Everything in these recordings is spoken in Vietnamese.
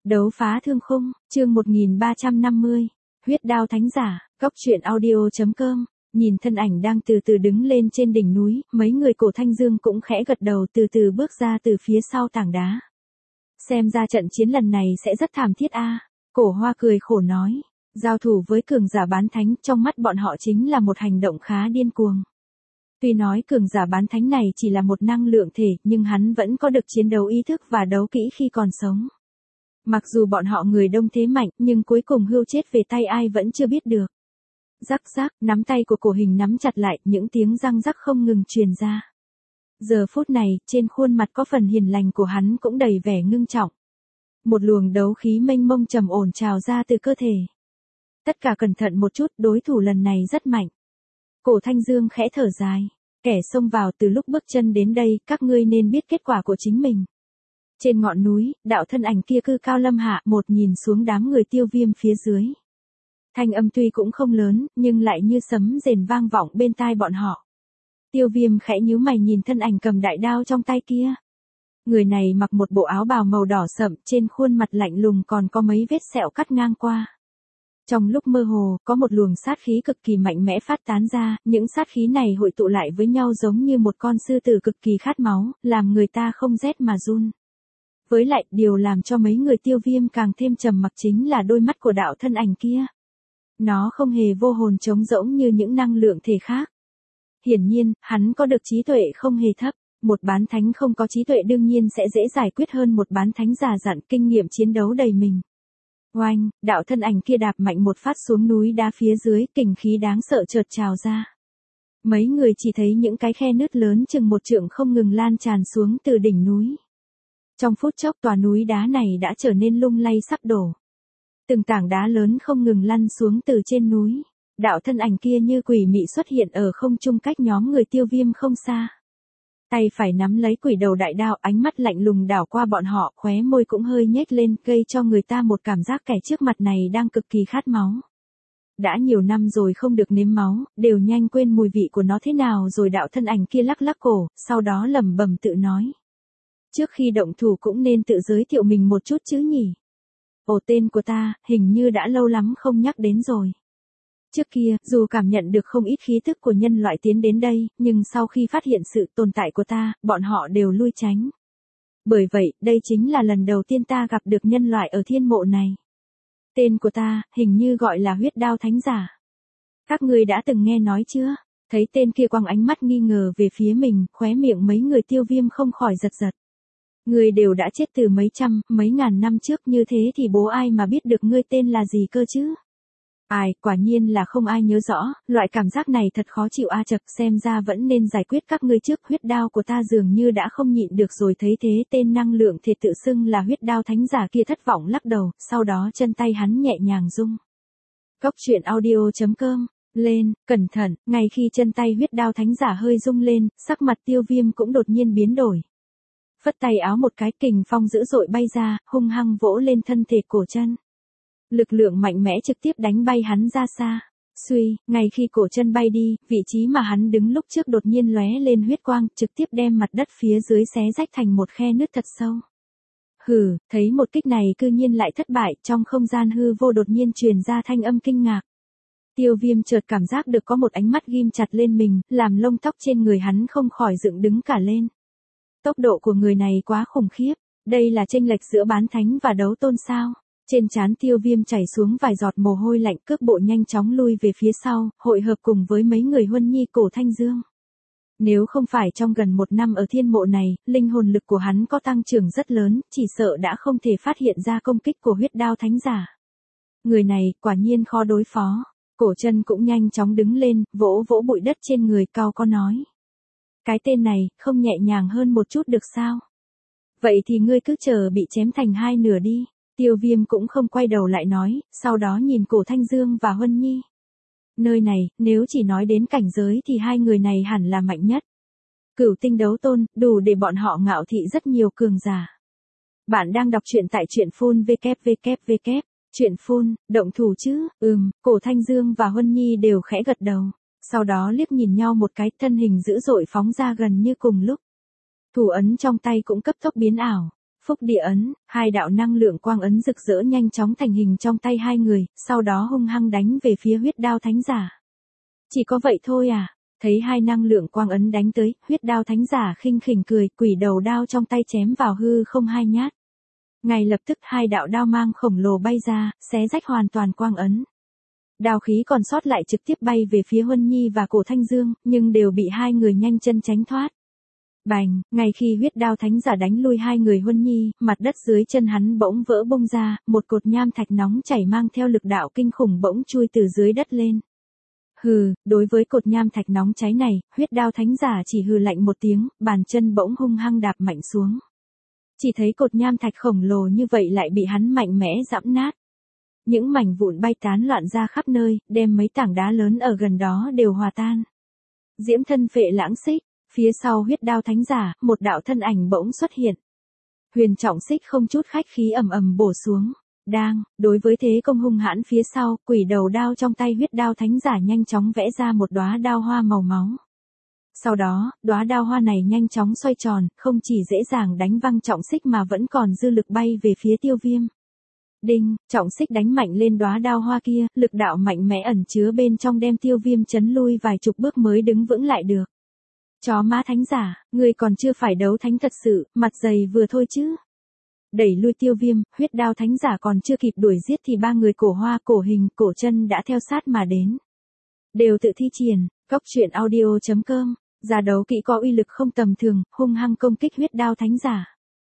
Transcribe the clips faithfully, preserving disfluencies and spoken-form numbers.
Đấu phá thương khung, chương một nghìn ba trăm năm mươi. Huyết đao thánh giả, góc truyện audio chấm com. Nhìn thân ảnh đang từ từ đứng lên trên đỉnh núi, mấy người Cổ Thanh Dương cũng khẽ gật đầu từ từ bước ra từ phía sau tảng đá. Xem ra trận chiến lần này sẽ rất thảm thiết a. Cổ Hoa cười khổ nói, giao thủ với cường giả bán thánh trong mắt bọn họ chính là một hành động khá điên cuồng. Tuy nói cường giả bán thánh này chỉ là một năng lượng thể, nhưng hắn vẫn có được chiến đấu ý thức và đấu kỹ khi còn sống. Mặc dù bọn họ người đông thế mạnh, nhưng cuối cùng hưu chết về tay ai vẫn chưa biết được. Rắc rắc, nắm tay của Cổ Hình nắm chặt lại, những tiếng răng rắc không ngừng truyền ra. Giờ phút này, trên khuôn mặt có phần hiền lành của hắn cũng đầy vẻ ngưng trọng. Một luồng đấu khí mênh mông trầm ổn trào ra từ cơ thể. Tất cả cẩn thận một chút, đối thủ lần này rất mạnh. Cổ Thanh Dương khẽ thở dài. Kẻ xông vào từ lúc bước chân đến đây, các ngươi nên biết kết quả của chính mình. Trên ngọn núi, đạo thân ảnh kia cư cao lâm hạ, một nhìn xuống đám người Tiêu Viêm phía dưới. Thanh âm tuy cũng không lớn, nhưng lại như sấm rền vang vọng bên tai bọn họ. Tiêu Viêm khẽ nhíu mày nhìn thân ảnh cầm đại đao trong tay kia. Người này mặc một bộ áo bào màu đỏ sậm, trên khuôn mặt lạnh lùng còn có mấy vết sẹo cắt ngang qua. Trong lúc mơ hồ, có một luồng sát khí cực kỳ mạnh mẽ phát tán ra, những sát khí này hội tụ lại với nhau giống như một con sư tử cực kỳ khát máu, làm người ta không rét mà run. Với lại, điều làm cho mấy người Tiêu Viêm càng thêm trầm mặc chính là đôi mắt của đạo thân ảnh kia. Nó không hề vô hồn trống rỗng như những năng lượng thể khác. Hiển nhiên, hắn có được trí tuệ không hề thấp. Một bán thánh không có trí tuệ đương nhiên sẽ dễ giải quyết hơn một bán thánh già dặn kinh nghiệm chiến đấu đầy mình. Oanh, đạo thân ảnh kia đạp mạnh một phát xuống núi đá phía dưới, kình khí đáng sợ chợt trào ra. Mấy người chỉ thấy những cái khe nứt lớn chừng một trượng không ngừng lan tràn xuống từ đỉnh núi. Trong phút chốc tòa núi đá này đã trở nên lung lay sắp đổ. Từng tảng đá lớn không ngừng lăn xuống từ trên núi. Đạo thân ảnh kia như quỷ mị xuất hiện ở không trung cách nhóm người Tiêu Viêm không xa. Tay phải nắm lấy quỷ đầu đại đao, ánh mắt lạnh lùng đảo qua bọn họ, khóe môi cũng hơi nhếch lên, gây cho người ta một cảm giác kẻ trước mặt này đang cực kỳ khát máu. Đã nhiều năm rồi không được nếm máu, đều nhanh quên mùi vị của nó thế nào rồi. Đạo thân ảnh kia lắc lắc cổ, sau đó lẩm bẩm tự nói. Trước khi động thủ cũng nên tự giới thiệu mình một chút chứ nhỉ. Ồ, tên của ta, hình như đã lâu lắm không nhắc đến rồi. Trước kia, dù cảm nhận được không ít khí thức của nhân loại tiến đến đây, nhưng sau khi phát hiện sự tồn tại của ta, bọn họ đều lui tránh. Bởi vậy, đây chính là lần đầu tiên ta gặp được nhân loại ở thiên mộ này. Tên của ta, hình như gọi là huyết đao thánh giả. Các ngươi đã từng nghe nói chưa? Thấy tên kia quăng ánh mắt nghi ngờ về phía mình, khóe miệng mấy người Tiêu Viêm không khỏi giật giật. Ngươi đều đã chết từ mấy trăm, mấy ngàn năm trước, như thế thì bố ai mà biết được ngươi tên là gì cơ chứ? Ai, quả nhiên là không ai nhớ rõ, loại cảm giác này thật khó chịu a. Chật, xem ra vẫn nên giải quyết các ngươi trước. Huyết đao của ta dường như đã không nhịn được rồi. Thấy thế, tên năng lượng thể tự xưng là huyết đao thánh giả kia thất vọng lắc đầu, sau đó chân tay hắn nhẹ nhàng rung. Góc truyện audio chấm com. Lên, cẩn thận. Ngay khi chân tay huyết đao thánh giả hơi rung lên, sắc mặt Tiêu Viêm cũng đột nhiên biến đổi. Phất tay áo một cái, kình phong dữ dội bay ra, hung hăng vỗ lên thân thể cổ chân. Lực lượng mạnh mẽ trực tiếp đánh bay hắn ra xa. Suy, ngay khi cổ chân bay đi, vị trí mà hắn đứng lúc trước đột nhiên lóe lên huyết quang, trực tiếp đem mặt đất phía dưới xé rách thành một khe nứt thật sâu. Hừ, thấy một kích này cư nhiên lại thất bại, trong không gian hư vô đột nhiên truyền ra thanh âm kinh ngạc. Tiêu Viêm chợt cảm giác được có một ánh mắt ghim chặt lên mình, làm lông tóc trên người hắn không khỏi dựng đứng cả lên. Tốc độ của người này quá khủng khiếp, đây là chênh lệch giữa bán thánh và đấu tôn sao? Trên trán Tiêu Viêm chảy xuống vài giọt mồ hôi lạnh, cước bộ nhanh chóng lui về phía sau, hội hợp cùng với mấy người Huân Nhi Cổ Thanh Dương. Nếu không phải trong gần một năm ở thiên mộ này, linh hồn lực của hắn có tăng trưởng rất lớn, chỉ sợ đã không thể phát hiện ra công kích của huyết đao thánh giả. Người này, quả nhiên khó đối phó. Cổ chân cũng nhanh chóng đứng lên, vỗ vỗ bụi đất trên người, cau có nói. Cái tên này, không nhẹ nhàng hơn một chút được sao? Vậy thì ngươi cứ chờ bị chém thành hai nửa đi. Tiêu Viêm cũng không quay đầu lại nói, sau đó nhìn Cổ Thanh Dương và Huân Nhi. Nơi này, nếu chỉ nói đến cảnh giới thì hai người này hẳn là mạnh nhất. Cửu tinh đấu tôn, đủ để bọn họ ngạo thị rất nhiều cường giả. Bạn đang đọc truyện tại truyện phun vê kép vê kép vê kép. Truyện phun, động thủ chứ? Ừm, Cổ Thanh Dương và Huân Nhi đều khẽ gật đầu. Sau đó liếc nhìn nhau một cái, thân hình dữ dội phóng ra gần như cùng lúc. Thủ ấn trong tay cũng cấp tốc biến ảo. Phúc địa ấn, hai đạo năng lượng quang ấn rực rỡ nhanh chóng thành hình trong tay hai người, sau đó hung hăng đánh về phía huyết đao thánh giả. Chỉ có vậy thôi à? Thấy hai năng lượng quang ấn đánh tới, huyết đao thánh giả khinh khỉnh cười, quỷ đầu đao trong tay chém vào hư không hai nhát. Ngay lập tức hai đạo đao mang khổng lồ bay ra, xé rách hoàn toàn quang ấn. Đao khí còn sót lại trực tiếp bay về phía Huân Nhi và Cổ Thanh Dương, nhưng đều bị hai người nhanh chân tránh thoát. Bành, ngay khi huyết đao thánh giả đánh lui hai người Huân Nhi, mặt đất dưới chân hắn bỗng vỡ bung ra, một cột nham thạch nóng chảy mang theo lực đạo kinh khủng bỗng chui từ dưới đất lên. Hừ, đối với cột nham thạch nóng cháy này, huyết đao thánh giả chỉ hừ lạnh một tiếng, bàn chân bỗng hung hăng đạp mạnh xuống. Chỉ thấy cột nham thạch khổng lồ như vậy lại bị hắn mạnh mẽ giẫm nát. Những mảnh vụn bay tán loạn ra khắp nơi, đem mấy tảng đá lớn ở gần đó đều hòa tan. Diễm thân phệ lãng xích, phía sau huyết đao thánh giả, một đạo thân ảnh bỗng xuất hiện. Huyền trọng xích không chút khách khí ầm ầm bổ xuống. Đang, đối với thế công hung hãn phía sau, quỷ đầu đao trong tay huyết đao thánh giả nhanh chóng vẽ ra một đóa đao hoa màu máu. Sau đó, đóa đao hoa này nhanh chóng xoay tròn, không chỉ dễ dàng đánh văng trọng xích mà vẫn còn dư lực bay về phía Tiêu Viêm. Đinh, trọng xích đánh mạnh lên đóa đao hoa kia, lực đạo mạnh mẽ ẩn chứa bên trong đem Tiêu Viêm chấn lui vài chục bước mới đứng vững lại được. Chó má thánh giả, ngươi còn chưa phải đấu thánh thật sự, mặt dày vừa thôi chứ. Đẩy lui Tiêu Viêm, huyết đao thánh giả còn chưa kịp đuổi giết thì ba người Cổ Hoa, Cổ Hình, Cổ Chân đã theo sát mà đến. Đều tự thi triển, góc truyện audio chấm com, ra đấu kỹ có uy lực không tầm thường, hung hăng công kích huyết đao thánh giả.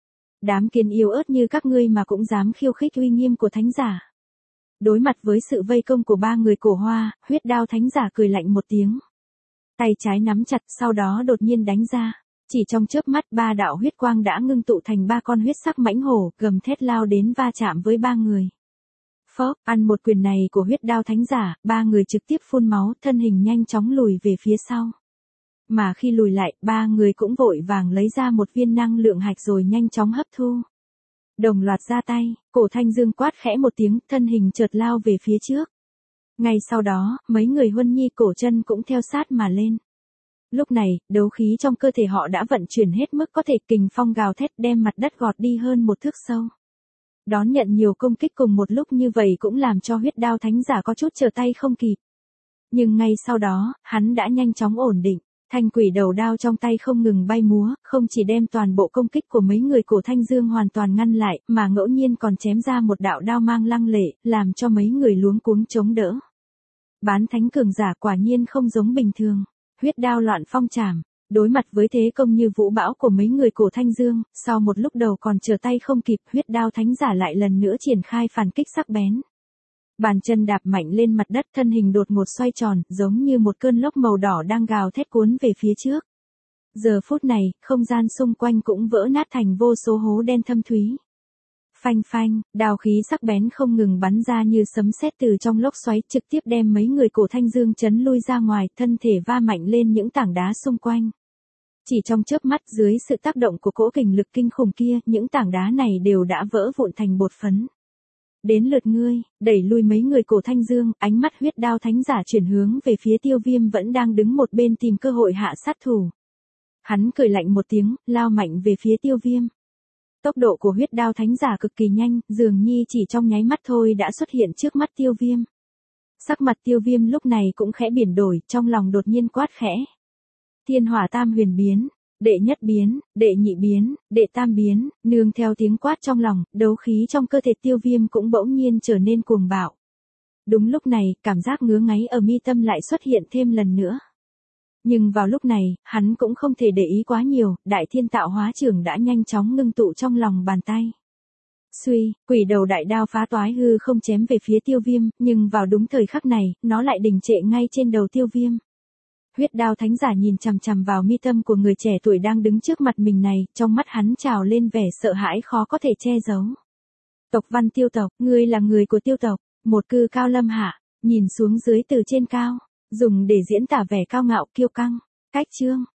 Đám kiến yếu ớt như các ngươi mà cũng dám khiêu khích uy nghiêm của thánh giả. Đối mặt với sự vây công của ba người Cổ Hoa, huyết đao thánh giả cười lạnh một tiếng. Tay trái nắm chặt, sau đó đột nhiên đánh ra. Chỉ trong chớp mắt ba đạo huyết quang đã ngưng tụ thành ba con huyết sắc mãnh hổ, gầm thét lao đến va chạm với ba người. Phốc, ăn một quyền này của huyết đao thánh giả, ba người trực tiếp phun máu, thân hình nhanh chóng lùi về phía sau. Mà khi lùi lại, ba người cũng vội vàng lấy ra một viên năng lượng hạch rồi nhanh chóng hấp thu. Đồng loạt ra tay, Cổ Thanh Dương quát khẽ một tiếng, thân hình chợt lao về phía trước. Ngay sau đó, mấy người Huân Nhi, Cổ Chân cũng theo sát mà lên. Lúc này, đấu khí trong cơ thể họ đã vận chuyển hết mức có thể, kình phong gào thét đem mặt đất gọt đi hơn một thước sâu. Đón nhận nhiều công kích cùng một lúc như vậy cũng làm cho huyết đao thánh giả có chút trở tay không kịp. Nhưng ngay sau đó, hắn đã nhanh chóng ổn định, thanh quỷ đầu đao trong tay không ngừng bay múa, không chỉ đem toàn bộ công kích của mấy người Cổ Thanh Dương hoàn toàn ngăn lại, mà ngẫu nhiên còn chém ra một đạo đao mang lăng lệ, làm cho mấy người luống cuống chống đỡ. Bán thánh cường giả quả nhiên không giống bình thường. Huyết đao loạn phong trảm, đối mặt với thế công như vũ bão của mấy người Cổ Thanh Dương, sau một lúc đầu còn trở tay không kịp, huyết đao thánh giả lại lần nữa triển khai phản kích sắc bén. Bàn chân đạp mạnh lên mặt đất, thân hình đột ngột xoay tròn, giống như một cơn lốc màu đỏ đang gào thét cuốn về phía trước. Giờ phút này, không gian xung quanh cũng vỡ nát thành vô số hố đen thâm thúy. Phanh phanh, đao khí sắc bén không ngừng bắn ra như sấm sét từ trong lốc xoáy, trực tiếp đem mấy người Cổ Thanh Dương chấn lui ra ngoài, thân thể va mạnh lên những tảng đá xung quanh. Chỉ trong chớp mắt, dưới sự tác động của cỗ kình lực kinh khủng kia, những tảng đá này đều đã vỡ vụn thành bột phấn. Đến lượt ngươi, đẩy lui mấy người Cổ Thanh Dương, ánh mắt huyết đao thánh giả chuyển hướng về phía Tiêu Viêm vẫn đang đứng một bên tìm cơ hội hạ sát thủ. Hắn cười lạnh một tiếng, lao mạnh về phía Tiêu Viêm. Tốc độ của huyết đao thánh giả cực kỳ nhanh, dường như chỉ trong nháy mắt thôi đã xuất hiện trước mắt Tiêu Viêm. Sắc mặt Tiêu Viêm lúc này cũng khẽ biển đổi, trong lòng đột nhiên quát khẽ. Thiên hỏa tam huyền biến, đệ nhất biến, đệ nhị biến, đệ tam biến, nương theo tiếng quát trong lòng, đấu khí trong cơ thể Tiêu Viêm cũng bỗng nhiên trở nên cuồng bạo. Đúng lúc này, cảm giác ngứa ngáy ở mi tâm lại xuất hiện thêm lần nữa. Nhưng vào lúc này, hắn cũng không thể để ý quá nhiều, đại thiên tạo hóa trưởng đã nhanh chóng ngưng tụ trong lòng bàn tay. Suy, quỷ đầu đại đao phá toái hư không chém về phía Tiêu Viêm, nhưng vào đúng thời khắc này, nó lại đình trệ ngay trên đầu Tiêu Viêm. Huyết đao thánh giả nhìn chằm chằm vào mi tâm của người trẻ tuổi đang đứng trước mặt mình này, trong mắt hắn trào lên vẻ sợ hãi khó có thể che giấu. Tộc Văn Tiêu tộc, ngươi là người của Tiêu tộc, một cư cao lâm hạ, nhìn xuống dưới từ trên cao, dùng để diễn tả vẻ cao ngạo kiêu căng. Cách chương